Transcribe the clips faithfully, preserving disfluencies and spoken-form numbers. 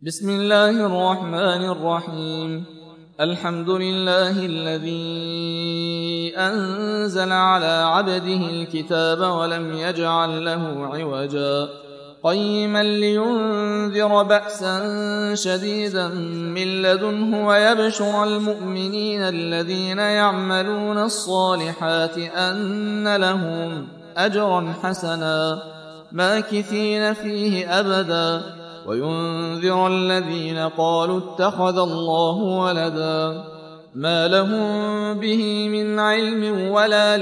بسم الله الرحمن الرحيم. الحمد لله الذي أنزل على عبده الكتاب ولم يجعل له عوجا قيما لينذر بأسا شديدا من لدنه ويبشر المؤمنين الذين يعملون الصالحات أن لهم أجرا حسنا ماكثين فيه أبدا وينذر الذين قالوا اتخذ الله ولدا ما لهم به من علم ولا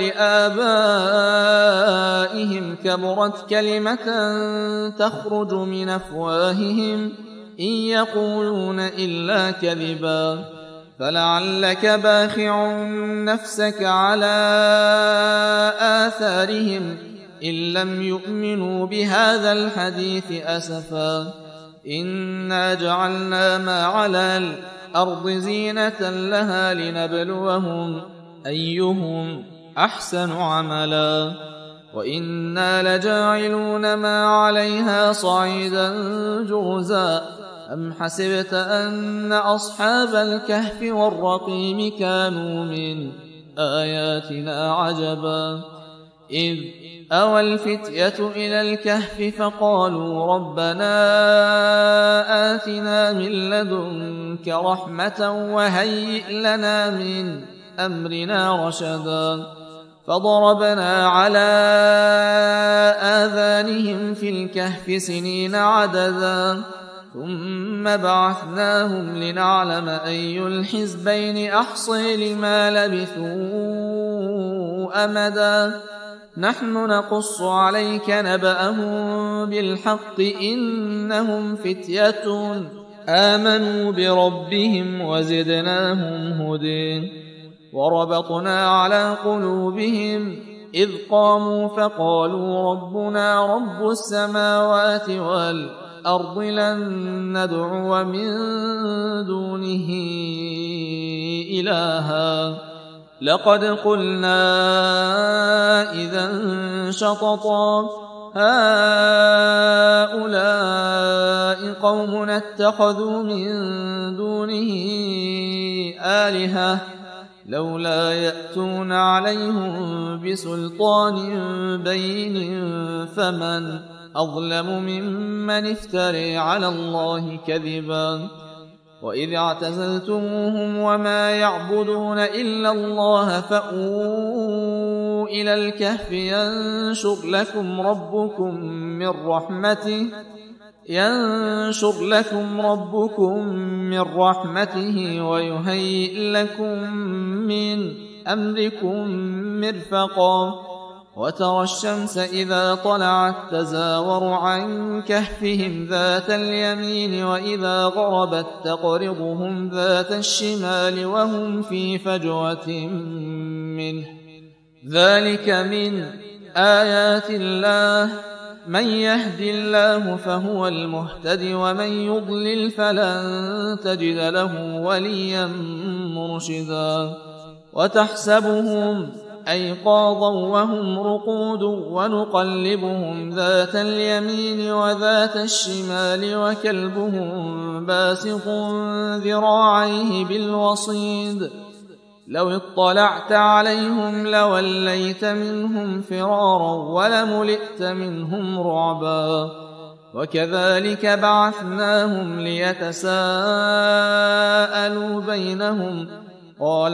لآبائهم كبرت كلمة تخرج من أفواههم إن يقولون إلا كذبا فلعلك باخع نفسك على آثارهم إن لم يؤمنوا بهذا الحديث أسفا إنا جعلنا ما على الأرض زينة لها لنبلوهم أيهم أحسن عملا وإنا لجاعلون ما عليها صعيدا جرزا أم حسبت أن أصحاب الكهف والرقيم كانوا من آياتنا عجبا إذ أوى الفتية إلى الكهف فقالوا ربنا آتنا من لدنك رحمة وهيئ لنا من أمرنا رشدا فضربنا على آذانهم في الكهف سنين عددا ثم بعثناهم لنعلم أي الحزبين أحصي لما لبثوا أمدا نحن نقص عليك نبأهم بالحق إنهم فتية آمنوا بربهم وزدناهم هدى وربطنا على قلوبهم إذ قاموا فقالوا ربنا رب السماوات والأرض لن ندعو من دونه إلها لقد قلنا إذا شططا هؤلاء قوم اتخذوا من دونه آلهة لولا يأتون عليهم بسلطان بين فمن أظلم ممن افتري على الله كذبا وإذ اعتزلتموهم وما يعبدون إلا الله فأووا إلى الكهف ينشر لكم ربكم من رحمته ينشر لكم ربكم من رحمته ويهيئ لكم من أمركم مرفقا وترى الشمس إذا طلعت تزاور عن كهفهم ذات اليمين وإذا غربت تقرضهم ذات الشمال وهم في فجوة منه ذلك من آيات الله من يهد الله فهو المهتد ومن يضلل فلن تجد له وليا مرشدا وتحسبهم أيقاظا وهم رقود ونقلبهم ذات اليمين وذات الشمال وكلبهم باسط ذراعيه بالوصيد لو اطلعت عليهم لوليت منهم فرارا ولملئت منهم رعبا وكذلك بعثناهم ليتساءلوا بينهم قال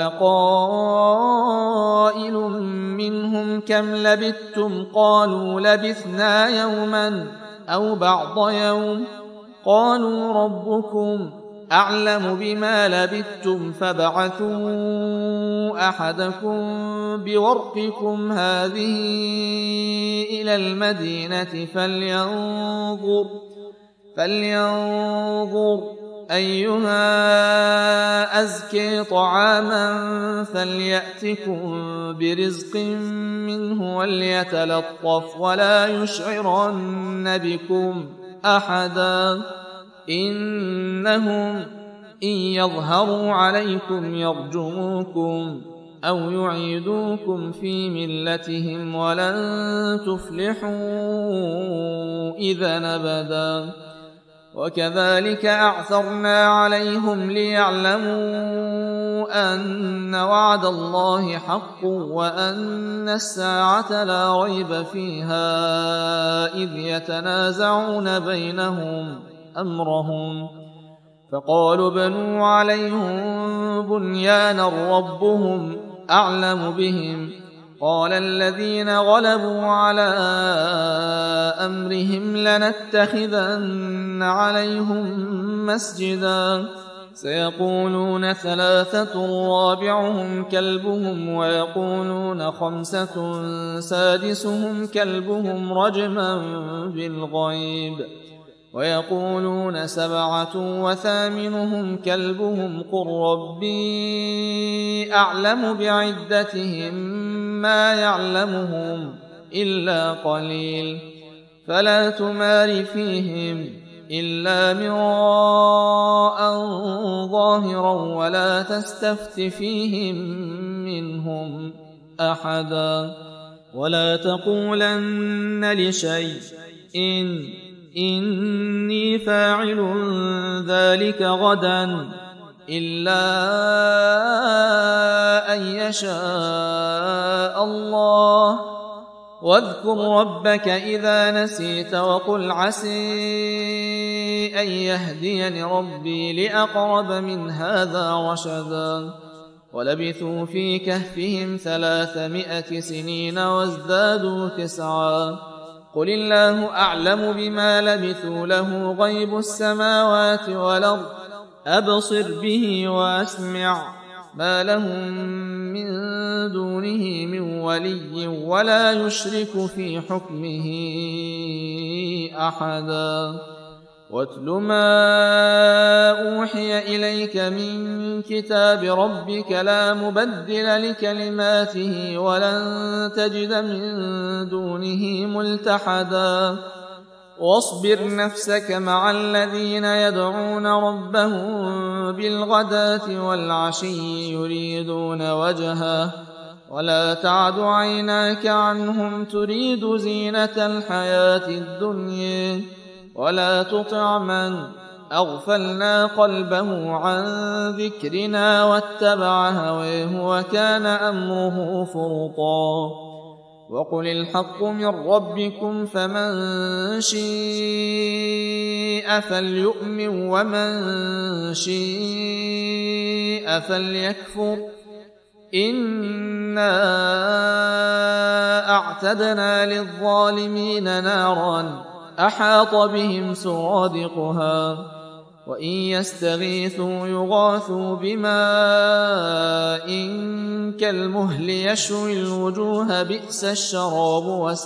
قائل منهم كم لبثتم قالوا لبثنا يوما أو بعض يوم قالوا ربكم أعلم بما لبثتم فابعثوا أحدكم بورقكم هذه إلى المدينة فلينظر فلينظر أيها أزكي طعاما فليأتكم برزق منه وليتلطف ولا يشعرن بكم أحدا إنهم إن يظهروا عليكم يرجموكم أو يعيدوكم في ملتهم ولن تفلحوا إذا أبدا وكذلك أعثرنا عليهم ليعلموا أن وعد الله حق وأن الساعة لا ريب فيها إذ يتنازعون بينهم أمرهم فقالوا بنوا عليهم بنيانا ربهم أعلم بهم قال الذين غلبوا على أمرهم لنتخذن عليهم مسجدا سيقولون ثلاثة رابعهم كلبهم ويقولون خمسة سادسهم كلبهم رجما بالغيب ويقولون سبعة وثامنهم كلبهم قل ربي أعلم بعدتهم ما يعلمهم إلا قليل فلا تمار فيهم إلا مراء ظاهرا ولا تستفت فيهم منهم أحدا ولا تقولن لشيء إن إني فاعل ذلك غدا إلا أن يشاء الله واذكر ربك إذا نسيت وقل عسي أن يهديني ربي لأقرب من هذا رشدا ولبثوا في كهفهم ثلاثمائة سنين وازدادوا تسعا قل الله أعلم بما لبثوا له غيب السماوات والأرض أبصر به وأسمع ما لهم من دونه من ولي ولا يشرك في حكمه أحدا واتل ما أوحي إليك من كتاب ربك لا مبدل لكلماته ولن تجد من دونه ملتحدا واصبر نفسك مع الذين يدعون ربهم بالغداة والعشي يريدون وجهه ولا تعد عيناك عنهم تريد زينة الحياة الدنيا ولا تطع من أغفلنا قلبه عن ذكرنا واتبع هواه وكان أمره فرطا وقل الحق من ربكم فمن شاء فليؤمن ومن شاء فليكفر إنا أعتدنا للظالمين نارا أحاط بهم سرادقها وإن يستغيثوا يغاثوا بماء كالمهل يشوي الوجوه بئس الشراب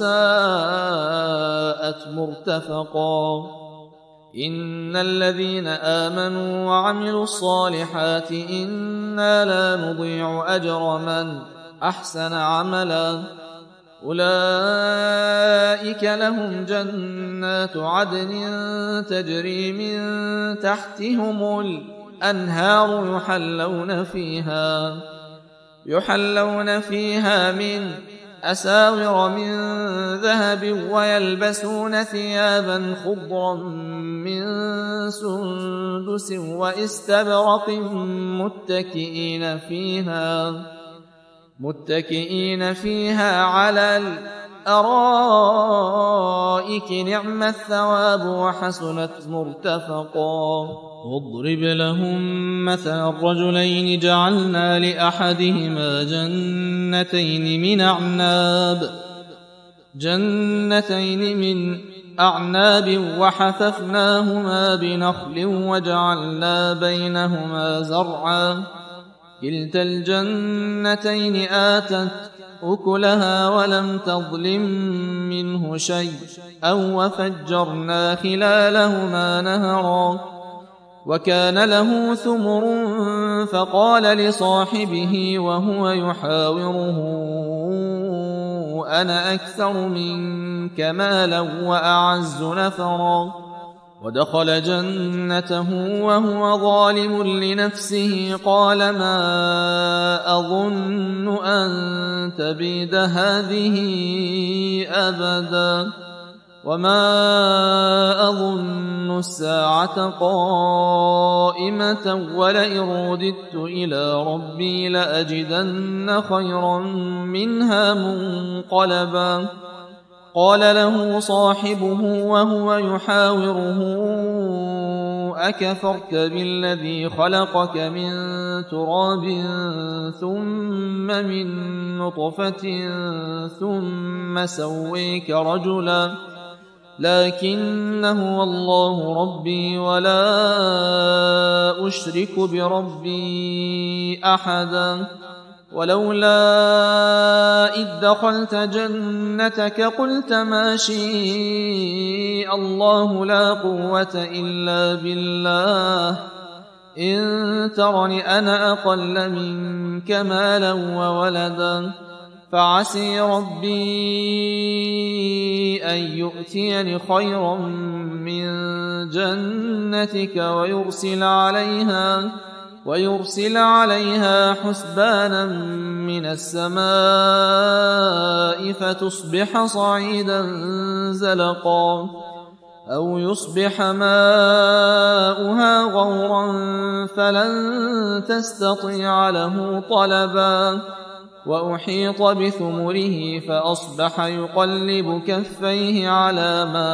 وساءت مرتفقا إن الذين آمنوا وعملوا الصالحات إنا لا نضيع أجر من أحسن عملا أولئك لهم جنات عدن تجري من تحتهم الأنهار يحلون فيها يحلون فيها من أساور من ذهب ويلبسون ثيابا خضرا من سندس واستبرق متكئين فيها متكئين فيها على الأرائك نعم الثواب وحسنت مرتفقا واضرب لهم مثل الرجلين جعلنا لأحدهما جنتين من أعناب جنتين من أعناب وحففناهما بنخل وجعلنا بينهما زرعا كلتا الجنتين آتت أكلها ولم تظلم منه شيء أو وفجرنا خلالهما نهرا وكان له ثمر فقال لصاحبه وهو يحاوره أنا أكثر منك مالا وأعز نفرا ودخل جنته وهو ظالم لنفسه قال ما أظن أن تبيد هذه أبدا وما أظن الساعة قائمة ولئن رددت إلى ربي لأجدن خيرا منها منقلبا. قال له صاحبه وهو يحاوره أكفرت بالذي خلقك من تراب ثم من نطفة ثم سويك رجلا لكن هو الله ربي ولا أشرك بربي أحدا. ولولا إذ دخلت جنتك قلت ما شاء الله لا قوة إلا بالله إن ترني أنا أقل منك مالا وولدا فعسي ربي أن يؤتيني خيرا من جنتك ويرسل عليها ويرسل عليها حسبانا من السماء فتصبح صعيدا زلقا أو يصبح ماؤها غورا فلن تستطيع له طلبا. وأحيط بثمره فأصبح يقلب كفيه على ما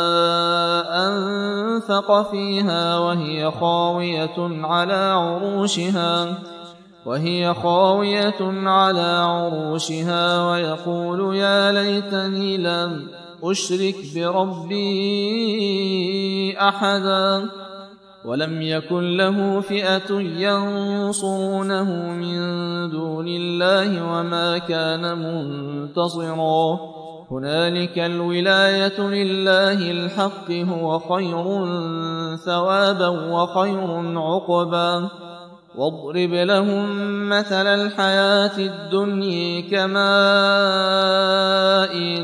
أنفق فيها وهي خاوية على عروشها وهي خاوية على عروشها ويقول يا ليتني لم أشرك بربي أحدا. ولم يكن له فئة ينصرونه من دون الله وما كان منتصرا. هنالك الولاية لله الحق هو خير ثوابا وخير عقبا. واضرب لهم مثل الحياة الدنيا كماء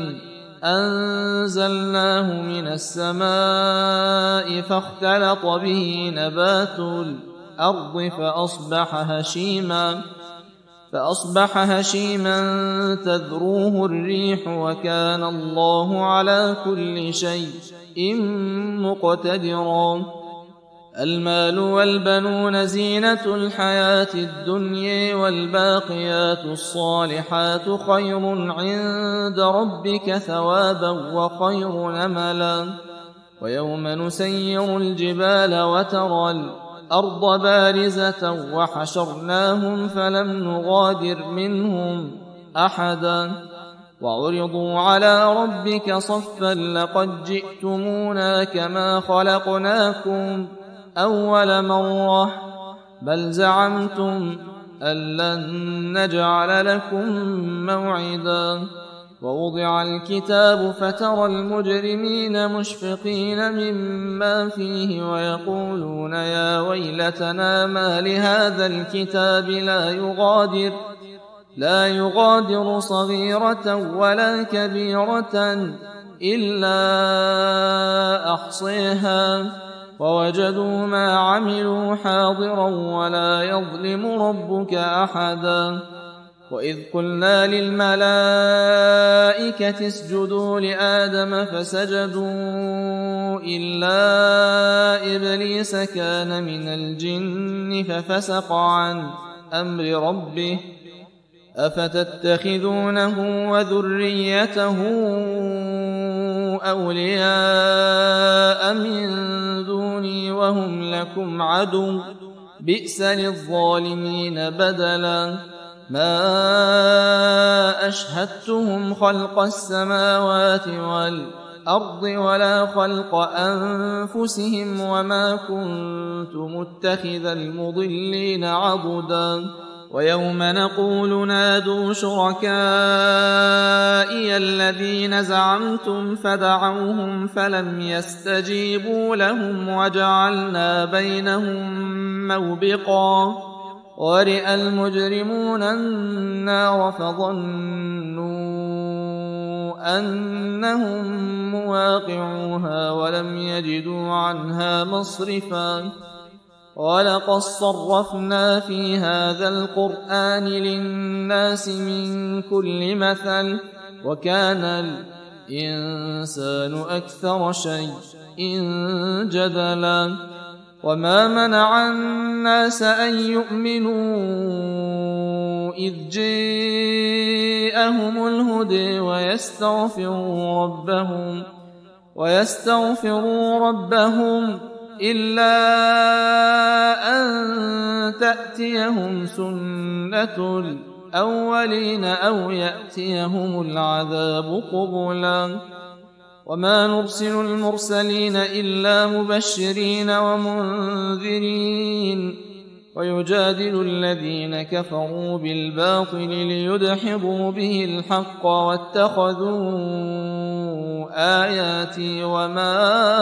أنزلناه من السماء فاختلط به نبات الأرض فأصبح هشيما فأصبح هشيما تذروه الريح وكان الله على كل شيء مقتدرا. المال والبنون زينة الحياة الدنيا والباقيات الصالحات خير عند ربك ثوابا وخير أملا. ويوم نسير الجبال وترى الأرض بارزة وحشرناهم فلم نغادر منهم أحدا وعرضوا على ربك صفا لقد جئتمونا كما خلقناكم أول مرة بل زعمتم أن لن نجعل لكم موعدا. ووضع الكتاب فترى المجرمين مشفقين مما فيه ويقولون يا ويلتنا ما لهذا الكتاب لا يغادر لا يغادر صغيرة ولا كبيرة إلا أحصيها ووجدوا ما عملوا حاضرا ولا يظلم ربك أحدا. وإذ قلنا للملائكة اسجدوا لآدم فسجدوا إلا إبليس كان من الجن ففسق عن أمر ربه أفتتخذونه وذريته أولياء من دوني وهم لكم عدو بئس للظالمين بدلا. ما أشهدتهم خلق السماوات والأرض ولا خلق أنفسهم وما كنت متخذ المضلين عضدا. ويوم نقول نادوا شركائي الذين زعمتم فدعوهم فلم يستجيبوا لهم وجعلنا بينهم موبقا. ورئ المجرمون النار فظنوا أنهم مواقعوها ولم يجدوا عنها مصرفا. ولقد صرفنا في هذا القرآن للناس من كل مثل وكان الإنسان أكثر شيء جدلا وما منع الناس أن يؤمنوا إذ جاءهم الهدى ويستغفروا ربهم ويستغفروا ربهم إلا أن تأتيهم سنة الأولين أو يأتيهم العذاب قبلا وما نرسل المرسلين إلا مبشرين ومنذرين ويجادل الذين كفروا بالباطل ليدحضوا به الحق واتخذوا آياتي وما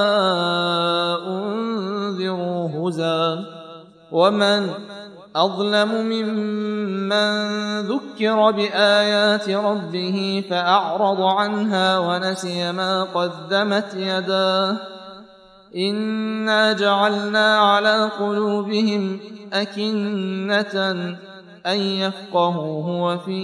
أنذروا هزوا ومن أظلم ممن ذكر بآيات ربه فأعرض عنها ونسي ما قدمت يداه إنا جعلنا على قلوبهم أكنة أن يفقهوه وفي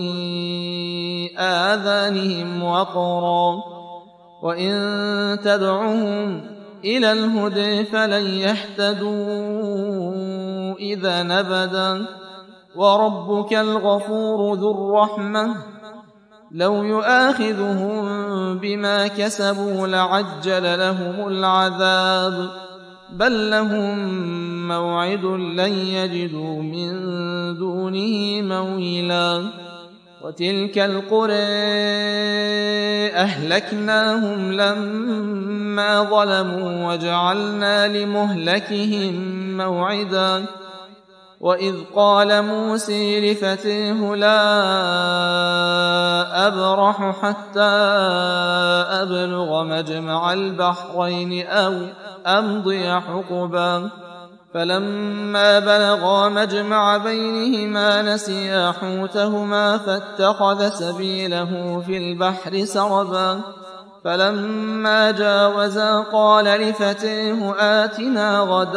آذانهم وقرا وإن تدعهم إلى الهدى فلن يهتدوا إذا نبدا وربك الغفور ذو الرحمة لو يؤاخذهم بما كسبوا لعجل لهم العذاب بل لهم موعد لن يجدوا من دونه مويلا وتلك القرى أهلكناهم لما ظلموا وجعلنا لمهلكهم موعدا وإذ قال موسى لفتيه لا أبرح حتى أبلغ مجمع البحرين أو أمضي حقبا فلما بلغا مجمع بينهما نسيا حوتهما فاتخذ سبيله في البحر سربا فلما جاوزا قال لفتيه آتنا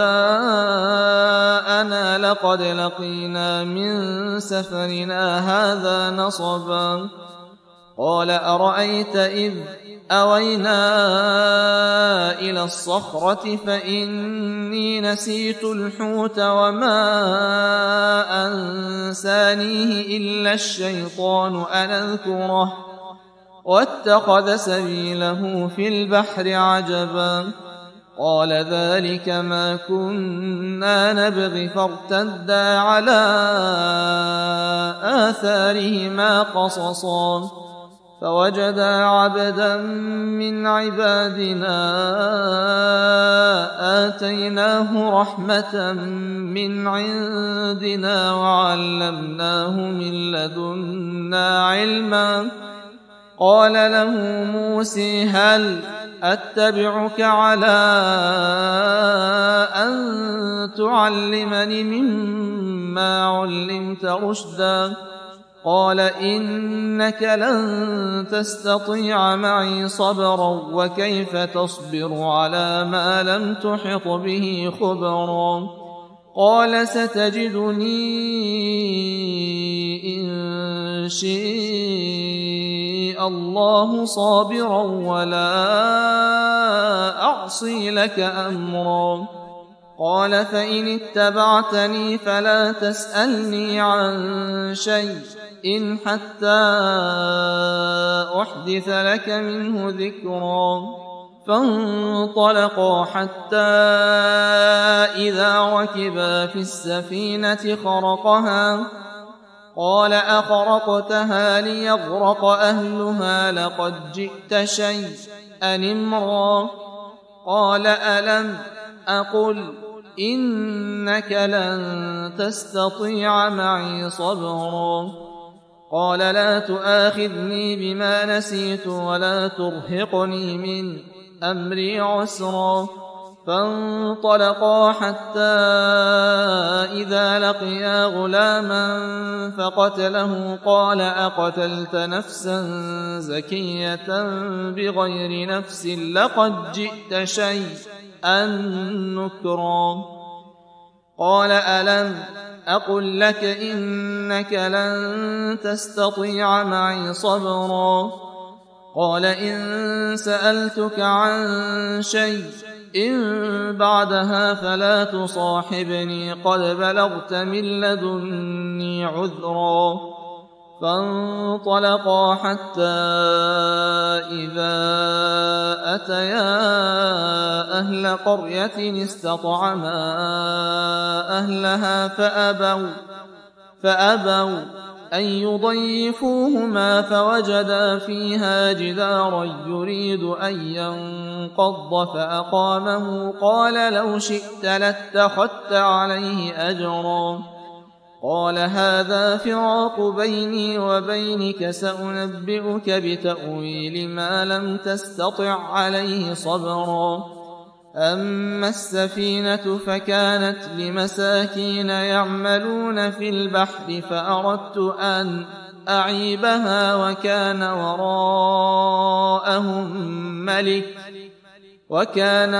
غداءنا لقد لقينا من سفرنا هذا نصبا قال أرأيت إذ أوينا إلى الصخرة فإني نسيت الحوت وما أنسانيه إلا الشيطان أن أذكره واتخذ سبيله في البحر عجبا قال ذلك ما كنا نبغي فارتدا على آثارهما قصصا فوجدا عبدا من عبادنا آتيناه رحمة من عندنا وعلمناه من لدنا علما قال له موسى هل أتبعك على أن تعلمني مما علمت رشدا قال إنك لن تستطيع معي صبرا وكيف تصبر على ما لم تحط به خبرا قال ستجدني إن شاء الله صابرا ولا أعصي لك أمرا قال فإن اتبعتني فلا تسألني عن شيء إن حتى أحدث لك منه ذكرا فانطلقا حتى إذا ركبا في السفينة خرقها قال أخرقتها ليغرق أهلها لقد جئت شيئا إمرا قال ألم أقل إنك لن تستطيع معي صبرا قال لا تؤاخذني بما نسيت ولا ترهقني من أمري عسرا فانطلقا حتى إذا لقيا غلاما فقتله قال أقتلت نفسا زكية بغير نفس لقد جئت شيئا نكرا قال ألم أقل لك إنك لن تستطيع معي صبرا قال إن سألتك عن شيء إن بعدها فلا تصاحبني قد بلغت من لدني عذرا. فانطلقا حتى إذا أتيا أهل قرية استطعما أهلها فأبوا, فأبوا أن يضيفوهما فوجدا فيها جدارا يريد أن ينقض فأقامه قال لو شئت لاتخذت عليه أجرا. قال هذا فراق بيني وبينك سأنبئك بتأويل ما لم تستطع عليه صبرا. أما السفينة فكانت لمساكين يعملون في البحر فأردت أن أعيبها وكان وراءهم ملك وكان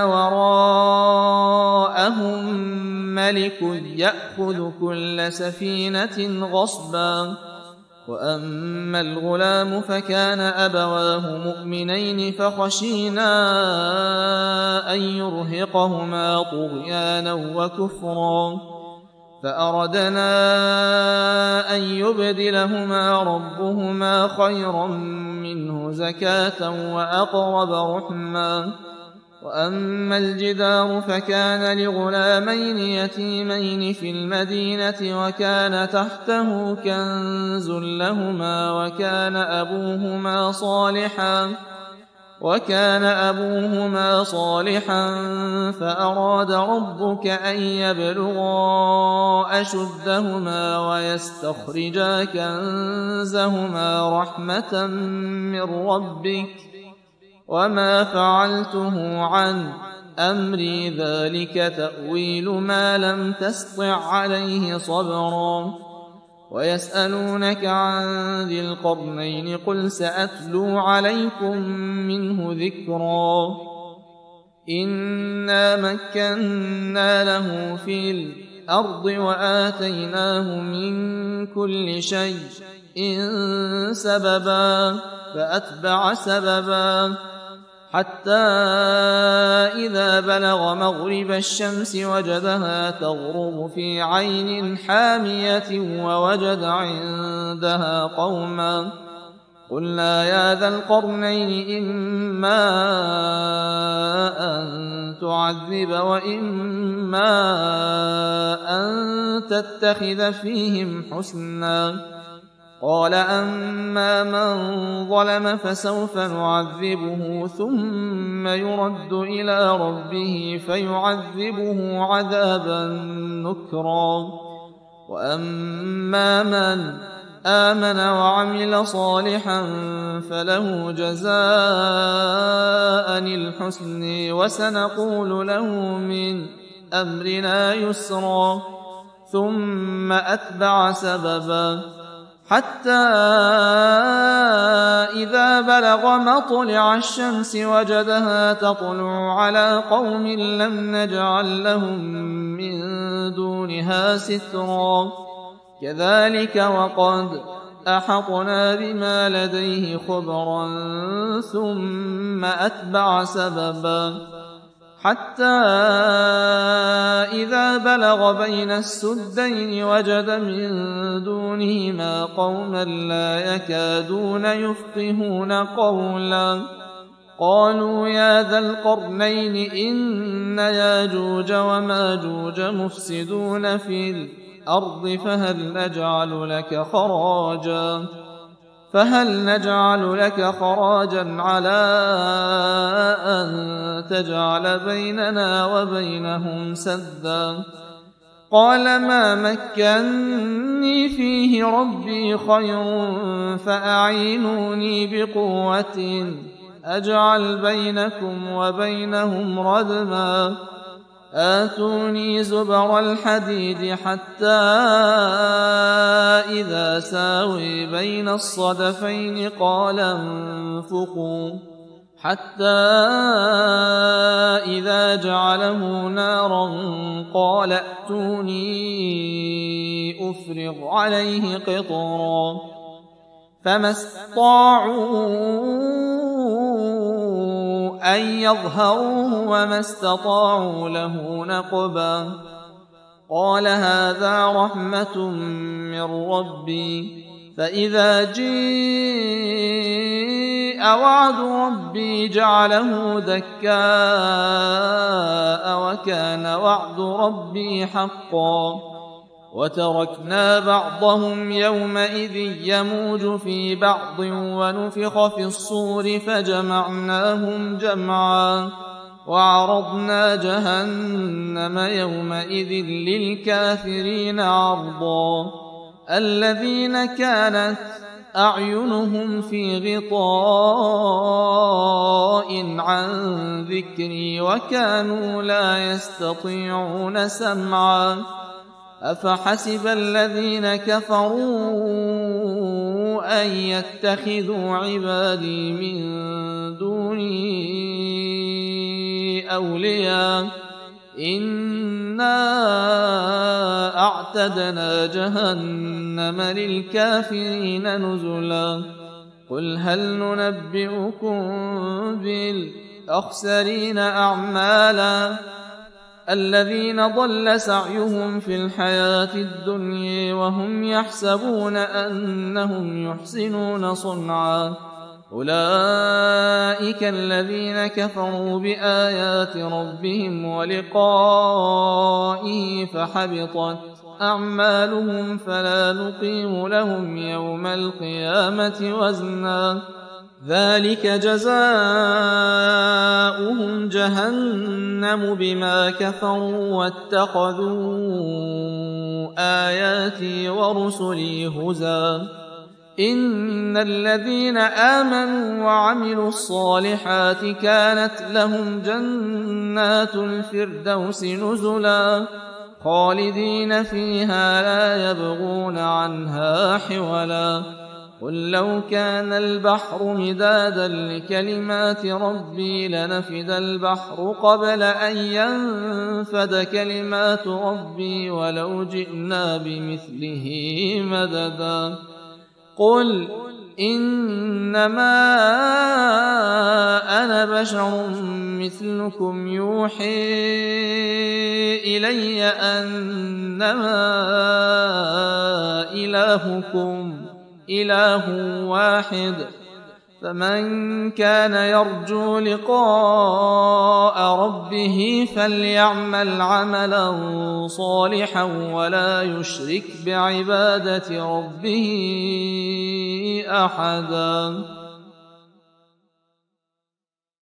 وراءهم ملك يأخذ كل سفينة غصبا. وأما الغلام فكان أبواه مؤمنين فخشينا أن يرهقهما طغيانا وكفرا فأردنا أن يبدلهما ربهما خيرا منه زكاة وأقرب رحما. وأما الجدار فكان لغلامين يتيمين في المدينة وكان تحته كنز لهما وكان أبوهما صالحا وكان أبوهما صالحا فأراد ربك أن يبلغا أشدهما ويستخرجا كنزهما رحمة من ربك وما فعلته عن أمري ذلك تأويل ما لم تسطع عليه صبرا. ويسألونك عن ذي القرنين قل سأتلو عليكم منه ذكرا. إنا مكنا له في الأرض وآتيناه من كل شيء إن سببا فأتبع سببا حتى إذا بلغ مغرب الشمس وجدها تغرب في عين حامية ووجد عندها قوما قلنا يا ذا القرنين إما أن تعذب وإما أن تتخذ فيهم حسنا. قال أما من ظلم فسوف نعذبه ثم يرد إلى ربه فيعذبه عذابا نكرا. وأما من آمن وعمل صالحا فله جزاء الحسن وسنقول له من أمرنا يسرا. ثم أتبع سببا حتى إذا بلغ مطلع الشمس وجدها تطلع على قوم لم نجعل لهم من دونها سترا. كذلك وقد أحطنا بما لديه خبرا ثم أتبع سببا حتى إذا بلغ بين السدين وجد من دونهما قوما لا يكادون يفقهون قولا قالوا يا ذا القرنين إن ياجوج وماجوج مفسدون في الأرض فهل نجعل لك خراجا فهل نجعل لك خراجا على أن تجعل بيننا وبينهم سدا. قال ما مكني فيه ربي خير فأعينوني بقوة أجعل بينكم وبينهم ردما. آتوني زبر الحديد حتى إذا ساوي بين الصدفين قال انفقوا حتى إذا جعله نارا قال ائتوني أفرغ عليه قطرا فما استطاعوا أن يظهروه وما استطاعوا له نقبا قال هذا رحمة من ربي فإذا جيء وعد ربي جعله دكاء وكان وعد ربي حقا وتركنا بعضهم يومئذ يموج في بعض ونفخ في الصور فجمعناهم جمعا وعرضنا جهنم يومئذ للكافرين عرضا الذين كانت أعينهم في غطاء عن ذكري وكانوا لا يستطيعون سمعا أفحسب الذين كفروا أن يتخذوا عبادي من دوني أولياء إنا أعتدنا جهنم للكافرين نزلا قل هل ننبئكم بالأخسرين أعمالا الذين ضل سعيهم في الحياة الدنيا وهم يحسبون أنهم يحسنون صنعا أولئك الذين كفروا بآيات ربهم ولقائه فحبطت أعمالهم فلا نقيم لهم يوم القيامة وزنا ذلك جزاؤهم جهنم بما كفروا واتخذوا آياتي ورسلي هزوا إن الذين آمنوا وعملوا الصالحات كانت لهم جنات الفردوس نزلا خالدين فيها لا يبغون عنها حولا قل لو كان البحر مدادا لكلمات ربي لنفد البحر قبل أن ينفد كلمات ربي ولو جئنا بمثله مددا قل إنما أنا بشر مثلكم يوحي إلي أنما إلهكم إله واحد فمن كان يرجو لقاء ربه فليعمل عملا صالحا ولا يشرك بعبادة ربه أحدا.